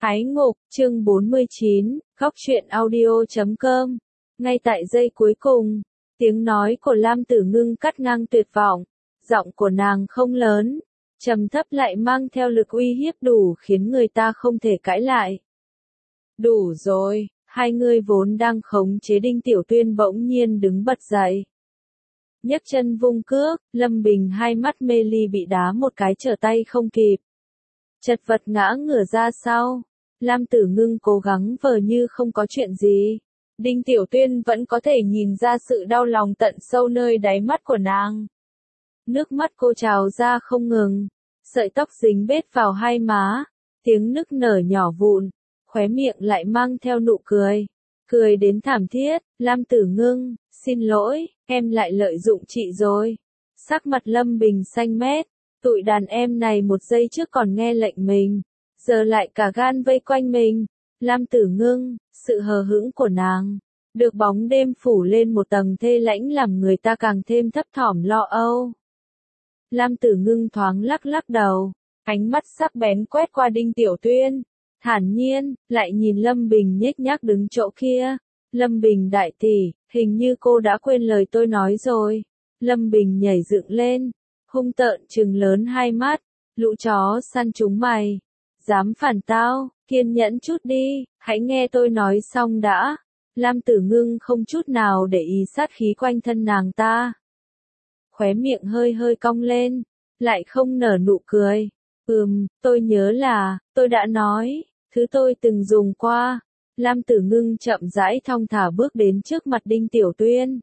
Ái ngục, chương 49, góc truyện audio.com. Ngay tại giây cuối cùng, tiếng nói của Lam Tử Ngưng cắt ngang tuyệt vọng. Giọng của nàng không lớn, trầm thấp lại mang theo lực uy hiếp đủ khiến người ta không thể cãi lại. Đủ rồi, hai người vốn đang khống chế Đinh Tiểu Tuyên bỗng nhiên đứng bật dậy. Nhấc chân vung cước, Lâm Bình hai mắt mê ly bị đá một cái trở tay không kịp. Chật vật ngã ngửa ra sau. Lam Tử Ngưng cố gắng vờ như không có chuyện gì. Đinh Tiểu Tuyên vẫn có thể nhìn ra sự đau lòng tận sâu nơi đáy mắt của nàng. Nước mắt cô trào ra không ngừng. Sợi tóc dính bết vào hai má. Tiếng nức nở nhỏ vụn. Khóe miệng lại mang theo nụ cười. Cười đến thảm thiết. Lam Tử Ngưng, xin lỗi, em lại lợi dụng chị rồi. Sắc mặt Lâm Bình xanh mét. Tụi đàn em này một giây trước còn nghe lệnh mình, giờ lại cả gan vây quanh mình. Lam Tử Ngưng, sự hờ hững của nàng, được bóng đêm phủ lên một tầng thê lãnh làm người ta càng thêm thấp thỏm lo âu. Lam Tử Ngưng thoáng lắc lắc đầu, ánh mắt sắc bén quét qua Đinh Tiểu Tuyên, thản nhiên, lại nhìn Lâm Bình nhếch nhác đứng chỗ kia. Lâm Bình đại tỷ, hình như cô đã quên lời tôi nói rồi. Lâm Bình nhảy dựng lên, hung tợn trừng lớn hai mắt, lũ chó săn chúng mày. Dám phản tao, kiên nhẫn chút đi, hãy nghe tôi nói xong đã. Lam Tử Ngưng không chút nào để ý sát khí quanh thân nàng ta. Khóe miệng hơi hơi cong lên, lại không nở nụ cười. Tôi nhớ là, tôi đã nói, thứ tôi từng dùng qua. Lam Tử Ngưng chậm rãi thong thả bước đến trước mặt Đinh Tiểu Tuyên.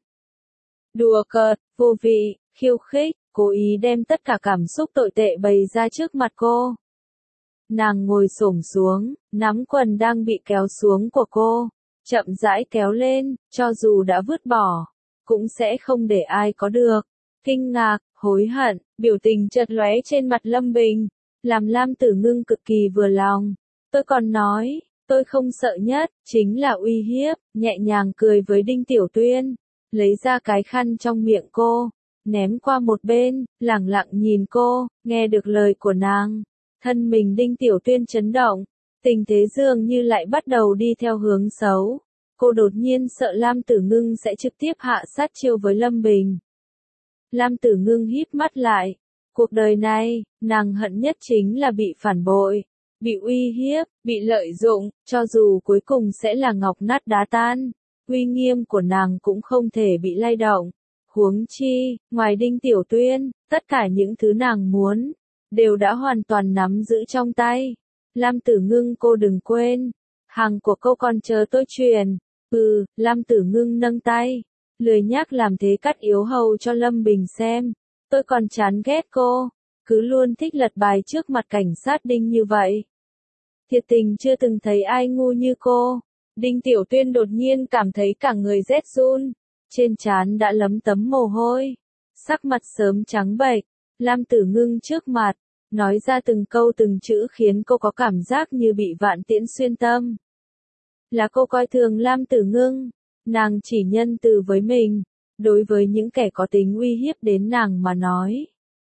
Đùa cợt, vô vị, khiêu khích, cố ý đem tất cả cảm xúc tồi tệ bày ra trước mặt cô. Nàng ngồi xổm xuống, nắm quần đang bị kéo xuống của cô, chậm rãi kéo lên, cho dù đã vứt bỏ, cũng sẽ không để ai có được. Kinh ngạc, hối hận, biểu tình chợt lóe trên mặt Lâm Bình, làm Lam Tử Ngưng cực kỳ vừa lòng. Tôi còn nói, tôi không sợ nhất, chính là uy hiếp, nhẹ nhàng cười với Đinh Tiểu Tuyên, lấy ra cái khăn trong miệng cô, ném qua một bên, lẳng lặng nhìn cô, nghe được lời của nàng. Thân mình Đinh Tiểu Tuyên chấn động, tình thế dường như lại bắt đầu đi theo hướng xấu. Cô đột nhiên sợ Lam Tử Ngưng sẽ trực tiếp hạ sát chiêu với Lâm Bình. Lam Tử Ngưng híp mắt lại. Cuộc đời này, nàng hận nhất chính là bị phản bội, bị uy hiếp, bị lợi dụng, cho dù cuối cùng sẽ là ngọc nát đá tan. Uy nghiêm của nàng cũng không thể bị lay động. Huống chi, ngoài Đinh Tiểu Tuyên, tất cả những thứ nàng muốn, đều đã hoàn toàn nắm giữ trong tay. Lam Tử Ngưng cô đừng quên, hàng của cô còn chờ tôi truyền. Lam Tử Ngưng nâng tay, lười nhác làm thế cắt yếu hầu cho Lâm Bình xem. Tôi còn chán ghét cô, cứ luôn thích lật bài trước mặt cảnh sát Đinh như vậy. Thiệt tình chưa từng thấy ai ngu như cô. Đinh Tiểu Tuyên đột nhiên cảm thấy cả người rét run, trên trán đã lấm tấm mồ hôi, sắc mặt sớm trắng bệch. Lam Tử Ngưng trước mặt, nói ra từng câu từng chữ khiến cô có cảm giác như bị vạn tiễn xuyên tâm. Là cô coi thường Lam Tử Ngưng, nàng chỉ nhân từ với mình, đối với những kẻ có tính uy hiếp đến nàng mà nói.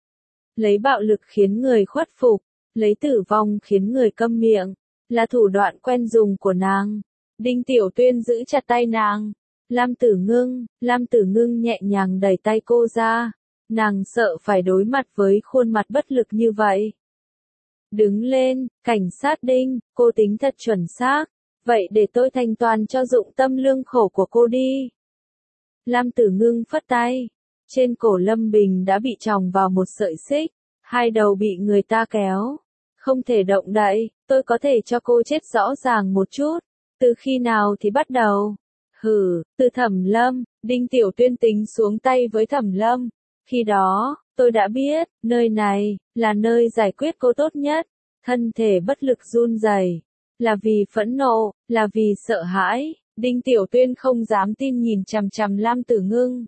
Lấy bạo lực khiến người khuất phục, lấy tử vong khiến người câm miệng, là thủ đoạn quen dùng của nàng. Đinh Tiểu Tuyên giữ chặt tay nàng. Lam Tử Ngưng nhẹ nhàng đẩy tay cô ra. Nàng sợ phải đối mặt với khuôn mặt bất lực như vậy. Đứng lên, cảnh sát Đinh, cô tính thật chuẩn xác. Vậy để tôi thanh toàn cho dụng tâm lương khổ của cô đi. Lam Tử Ngưng phất tay. Trên cổ Lâm Bình đã bị tròng vào một sợi xích. Hai đầu bị người ta kéo. Không thể động đậy, tôi có thể cho cô chết rõ ràng một chút. Từ khi nào thì bắt đầu? Từ Thẩm Lâm. Đinh Tiểu Tuyên tính xuống tay với Thẩm Lâm. Khi đó, tôi đã biết, nơi này, là nơi giải quyết cô tốt nhất. Thân thể bất lực run rẩy, là vì phẫn nộ, là vì sợ hãi. Đinh Tiểu Tuyên không dám tin nhìn chằm chằm Lam Tử Ngưng.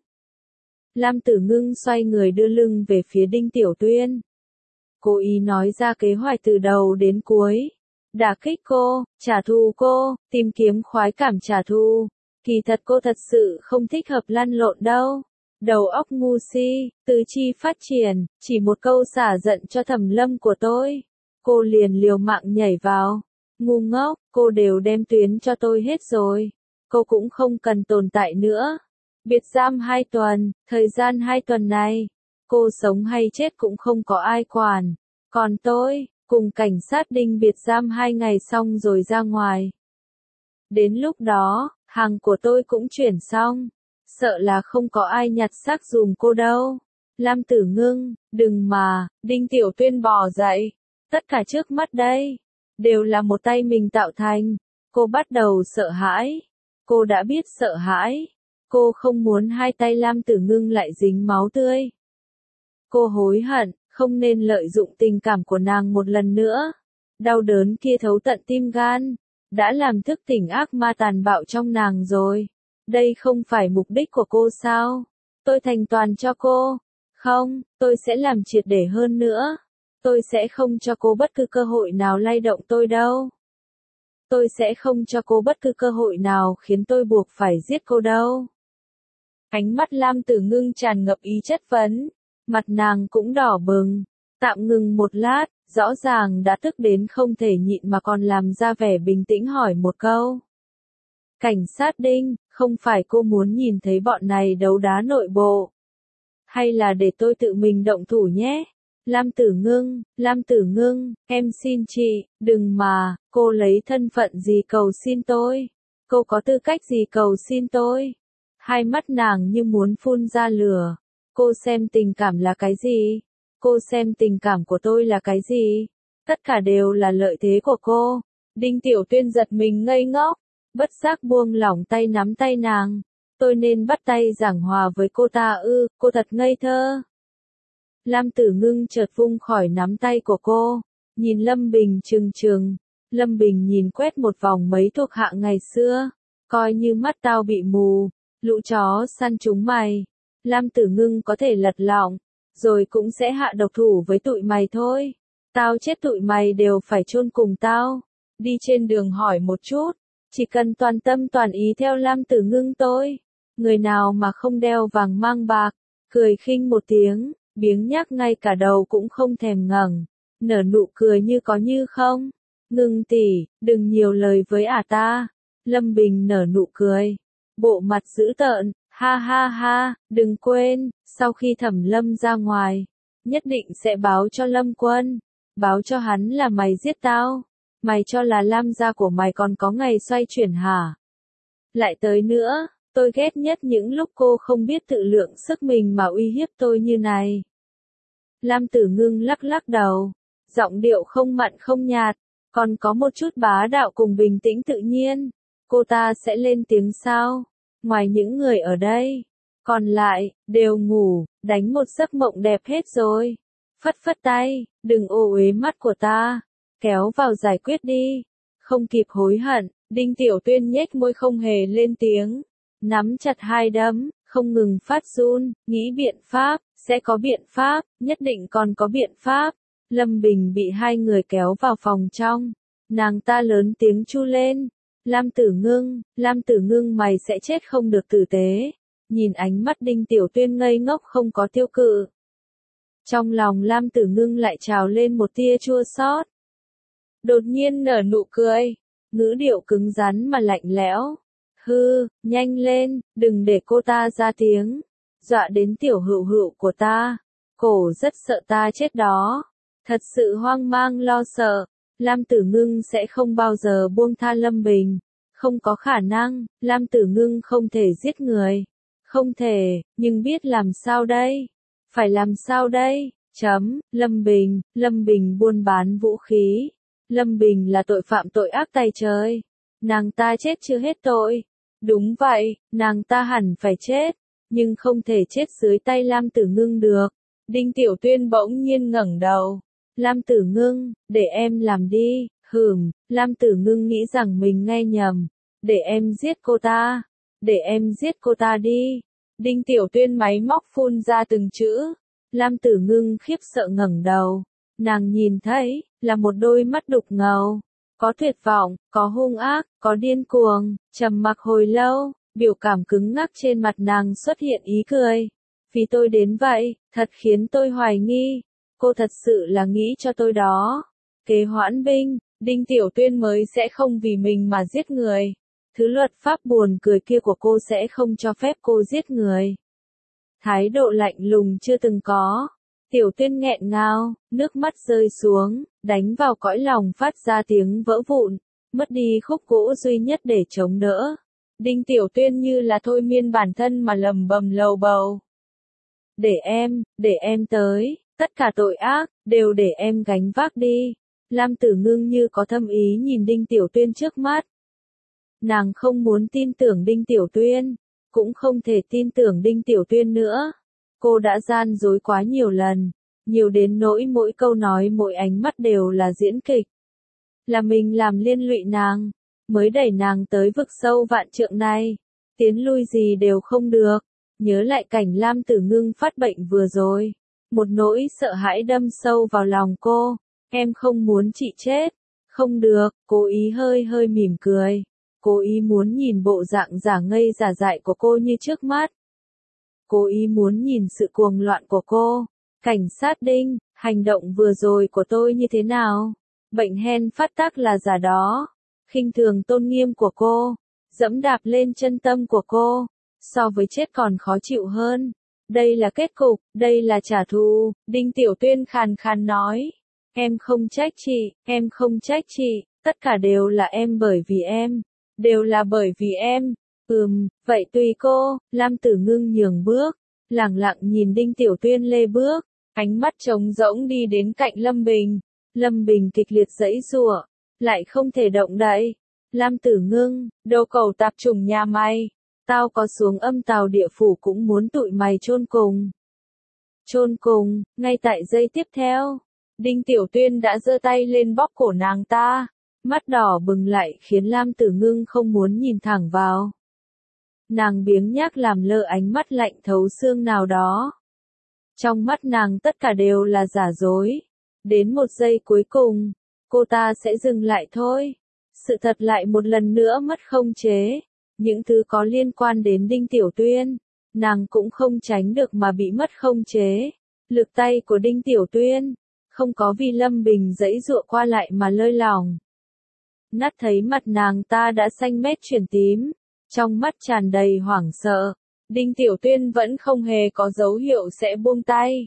Lam Tử Ngưng xoay người đưa lưng về phía Đinh Tiểu Tuyên. Cô ý nói ra kế hoạch từ đầu đến cuối. Đả kích cô, trả thù cô, tìm kiếm khoái cảm trả thù. Kỳ thật cô thật sự không thích hợp lăn lộn đâu. Đầu óc ngu si, tứ chi phát triển, chỉ một câu xả giận cho Thẩm Lâm của tôi. Cô liền liều mạng nhảy vào. Ngu ngốc, cô đều đem tuyến cho tôi hết rồi. Cô cũng không cần tồn tại nữa. Biệt giam 2 tuần, thời gian 2 tuần này, cô sống hay chết cũng không có ai quản. Còn tôi, cùng cảnh sát Đinh biệt giam 2 ngày xong rồi ra ngoài. Đến lúc đó, hàng của tôi cũng chuyển xong. Sợ là không có ai nhặt xác giùm cô đâu. Lam Tử Ngưng, đừng mà, Đinh Tiểu Tuyên bò dậy. Tất cả trước mắt đây, đều là một tay mình tạo thành. Cô bắt đầu sợ hãi. Cô đã biết sợ hãi. Cô không muốn hai tay Lam Tử Ngưng lại dính máu tươi. Cô hối hận, không nên lợi dụng tình cảm của nàng một lần nữa. Đau đớn kia thấu tận tim gan, đã làm thức tỉnh ác ma tàn bạo trong nàng rồi. Đây không phải mục đích của cô sao? Tôi thành toàn cho cô. Không, tôi sẽ làm triệt để hơn nữa. Tôi sẽ không cho cô bất cứ cơ hội nào lay động tôi đâu. Tôi sẽ không cho cô bất cứ cơ hội nào khiến tôi buộc phải giết cô đâu. Ánh mắt Lam Tử Ngưng tràn ngập ý chất vấn. Mặt nàng cũng đỏ bừng. Tạm ngừng một lát, rõ ràng đã tức đến không thể nhịn mà còn làm ra vẻ bình tĩnh hỏi một câu. Cảnh sát Đinh, không phải cô muốn nhìn thấy bọn này đấu đá nội bộ? Hay là để tôi tự mình động thủ nhé? Lam Tử Ngưng, em xin chị, đừng mà, cô lấy thân phận gì cầu xin tôi? Cô có tư cách gì cầu xin tôi? Hai mắt nàng như muốn phun ra lửa. Cô xem tình cảm là cái gì? Cô xem tình cảm của tôi là cái gì? Tất cả đều là lợi thế của cô. Đinh Tiểu Tuyên giật mình ngây ngốc, bất giác buông lỏng tay nắm tay nàng. Tôi nên bắt tay giảng hòa với cô ta ư, cô thật ngây thơ. Lam Tử Ngưng chợt vung khỏi nắm tay của cô, nhìn Lâm Bình trừng trừng. Lâm Bình nhìn quét một vòng mấy thuộc hạ ngày xưa, coi như mắt tao bị mù, lũ chó săn chúng mày. Lam Tử Ngưng có thể lật lọng, rồi cũng sẽ hạ độc thủ với tụi mày thôi. Tao chết tụi mày đều phải chôn cùng tao. Đi trên đường hỏi một chút, chỉ cần toàn tâm toàn ý theo Lam Tử Ngưng tôi. Người nào mà không đeo vàng mang bạc, cười khinh một tiếng, biếng nhác ngay cả đầu cũng không thèm ngẩng, nở nụ cười như có như không. Ngưng tỷ, đừng nhiều lời với ta. Lâm Bình nở nụ cười, bộ mặt dữ tợn, ha ha ha, đừng quên, sau khi Thẩm Lâm ra ngoài, nhất định sẽ báo cho Lâm Quân, báo cho hắn là mày giết tao. Mày cho là Lam gia của mày còn có ngày xoay chuyển hả? Lại tới nữa, tôi ghét nhất những lúc cô không biết tự lượng sức mình mà uy hiếp tôi như này. Lam Tử Ngưng lắc lắc đầu, giọng điệu không mặn không nhạt, còn có một chút bá đạo cùng bình tĩnh tự nhiên. Cô ta sẽ lên tiếng sao? Ngoài những người ở đây, còn lại, đều ngủ, đánh một giấc mộng đẹp hết rồi. Phất phất tay, đừng ô uế mắt của ta, kéo vào giải quyết đi. Không kịp hối hận, Đinh Tiểu Tuyên nhếch môi không hề lên tiếng, nắm chặt hai đấm, không ngừng phát run, nghĩ biện pháp, sẽ có biện pháp, nhất định còn có biện pháp. Lâm Bình bị hai người kéo vào phòng trong, nàng ta lớn tiếng chu lên. Lam Tử Ngưng mày sẽ chết không được tử tế. Nhìn ánh mắt Đinh Tiểu Tuyên ngây ngốc không có tiêu cự. Trong lòng Lam Tử Ngưng lại trào lên một tia chua xót. Đột nhiên nở nụ cười, ngữ điệu cứng rắn mà lạnh lẽo. Hư, nhanh lên, đừng để cô ta ra tiếng. Dọa đến tiểu hữu hữu của ta. Cổ rất sợ ta chết đó. Thật sự hoang mang lo sợ. Lam Tử Ngưng sẽ không bao giờ buông tha Lâm Bình. Không có khả năng, Lam Tử Ngưng không thể giết người. Không thể, nhưng biết làm sao đây? Phải làm sao đây? Lâm Bình buôn bán vũ khí. Lâm Bình là tội phạm tội ác tày trời. Nàng ta chết chưa hết tội. Đúng vậy, nàng ta hẳn phải chết. Nhưng không thể chết dưới tay Lam Tử Ngưng được. Đinh Tiểu Tuyên bỗng nhiên ngẩng đầu. Lam Tử Ngưng, để em làm đi. Lam Tử Ngưng nghĩ rằng mình nghe nhầm. Để em giết cô ta. Để em giết cô ta đi. Đinh Tiểu Tuyên máy móc phun ra từng chữ. Lam Tử Ngưng khiếp sợ ngẩng đầu. Nàng nhìn thấy, là một đôi mắt đục ngầu. Có tuyệt vọng, có hung ác, có điên cuồng. Trầm mặc hồi lâu, biểu cảm cứng ngắc trên mặt nàng xuất hiện ý cười. Vì tôi đến vậy, thật khiến tôi hoài nghi. Cô thật sự là nghĩ cho tôi đó. Kế hoãn binh, Đinh Tiểu Tuyên mới sẽ không vì mình mà giết người. Thứ luật pháp buồn cười kia của cô sẽ không cho phép cô giết người. Thái độ lạnh lùng chưa từng có. Tiểu Tuyên nghẹn ngào, nước mắt rơi xuống, đánh vào cõi lòng phát ra tiếng vỡ vụn, mất đi khúc gỗ duy nhất để chống đỡ. Đinh Tiểu Tuyên như là thôi miên bản thân mà lầm bầm lầu bầu. Để em tới, tất cả tội ác, đều để em gánh vác đi. Lam Tử Ngưng như có thâm ý nhìn Đinh Tiểu Tuyên trước mắt. Nàng không muốn tin tưởng Đinh Tiểu Tuyên, cũng không thể tin tưởng Đinh Tiểu Tuyên nữa. Cô đã gian dối quá nhiều lần, nhiều đến nỗi mỗi câu nói mỗi ánh mắt đều là diễn kịch. Là mình làm liên lụy nàng, mới đẩy nàng tới vực sâu vạn trượng này. Tiến lui gì đều không được. Nhớ lại cảnh Lam Tử Ngưng phát bệnh vừa rồi. Một nỗi sợ hãi đâm sâu vào lòng cô. Em không muốn chị chết. Không được, cố ý hơi hơi mỉm cười. Cố ý muốn nhìn bộ dạng giả ngây giả dại của cô như trước mắt. Cố ý muốn nhìn sự cuồng loạn của cô. Cảnh sát Đinh, hành động vừa rồi của tôi như thế nào? Bệnh hen phát tác là giả đó. Khinh thường tôn nghiêm của cô. Dẫm đạp lên chân tâm của cô. So với chết còn khó chịu hơn. Đây là kết cục, đây là trả thù. Đinh Tiểu Tuyên khàn khàn nói. Em không trách chị, em không trách chị. Tất cả đều là em bởi vì em. Đều là bởi vì em. Vậy tùy cô. Lam Tử Ngưng nhường bước. Lẳng lặng nhìn Đinh Tiểu Tuyên lê bước. Ánh mắt trống rỗng đi đến cạnh Lâm Bình. Lâm Bình kịch liệt giãy giụa, lại không thể động đậy. Lam Tử Ngưng, đồ cẩu tạp chủng nhà mày. Tao có xuống âm tào địa phủ cũng muốn tụi mày chôn cùng. Chôn cùng, ngay tại giây tiếp theo. Đinh Tiểu Tuyên đã giơ tay lên bóp cổ nàng ta. Mắt đỏ bừng lại khiến Lam Tử Ngưng không muốn nhìn thẳng vào. Nàng biếng nhác làm lơ ánh mắt lạnh thấu xương nào đó. Trong mắt nàng tất cả đều là giả dối. Đến một giây cuối cùng, cô ta sẽ dừng lại thôi. Sự thật lại một lần nữa mất khống chế. Những thứ có liên quan đến Đinh Tiểu Tuyên, nàng cũng không tránh được mà bị mất khống chế. Lực tay của Đinh Tiểu Tuyên, không có vì Lâm Bình giãy giụa qua lại mà lơi lỏng. Nát thấy mặt nàng ta đã xanh mét chuyển tím, trong mắt tràn đầy hoảng sợ. Đinh Tiểu Tuyên vẫn không hề có dấu hiệu sẽ buông tay.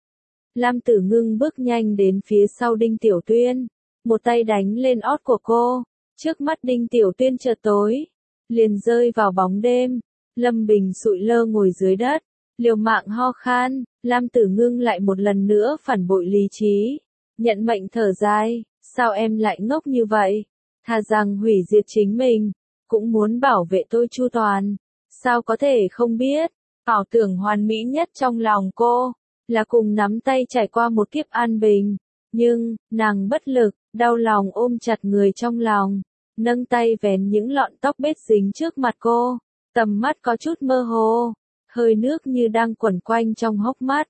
Lam Tử Ngưng bước nhanh đến phía sau Đinh Tiểu Tuyên, một tay đánh lên ót của cô. Trước mắt Đinh Tiểu Tuyên chợt tối, liền rơi vào bóng đêm. Lâm Bình sụi lơ ngồi dưới đất, liều mạng ho khan. Lam Tử Ngưng lại một lần nữa phản bội lý trí, nhận mệnh thở dài. Sao em lại ngốc như vậy? Thà rằng hủy diệt chính mình, cũng muốn bảo vệ tôi chu toàn. Sao có thể không biết? Ảo tưởng hoàn mỹ nhất trong lòng cô là cùng nắm tay trải qua một kiếp an bình. Nhưng, nàng bất lực, đau lòng ôm chặt người trong lòng, nâng tay vén những lọn tóc bết dính trước mặt cô. Tầm mắt có chút mơ hồ, hơi nước như đang quẩn quanh trong hốc mắt.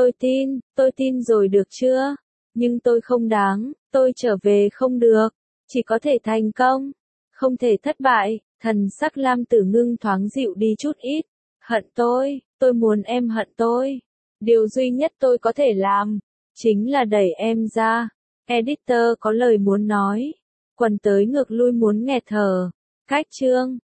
Tôi tin rồi được chưa? Nhưng tôi không đáng, tôi trở về không được, chỉ có thể thành công, không thể thất bại. Thần sắc Lam Tử Ngưng thoáng dịu đi chút ít. Hận tôi muốn em hận tôi. Điều duy nhất tôi có thể làm, chính là đẩy em ra. Editor có lời muốn nói. Quần tới ngược lui muốn nghẹt thở. Cách chương.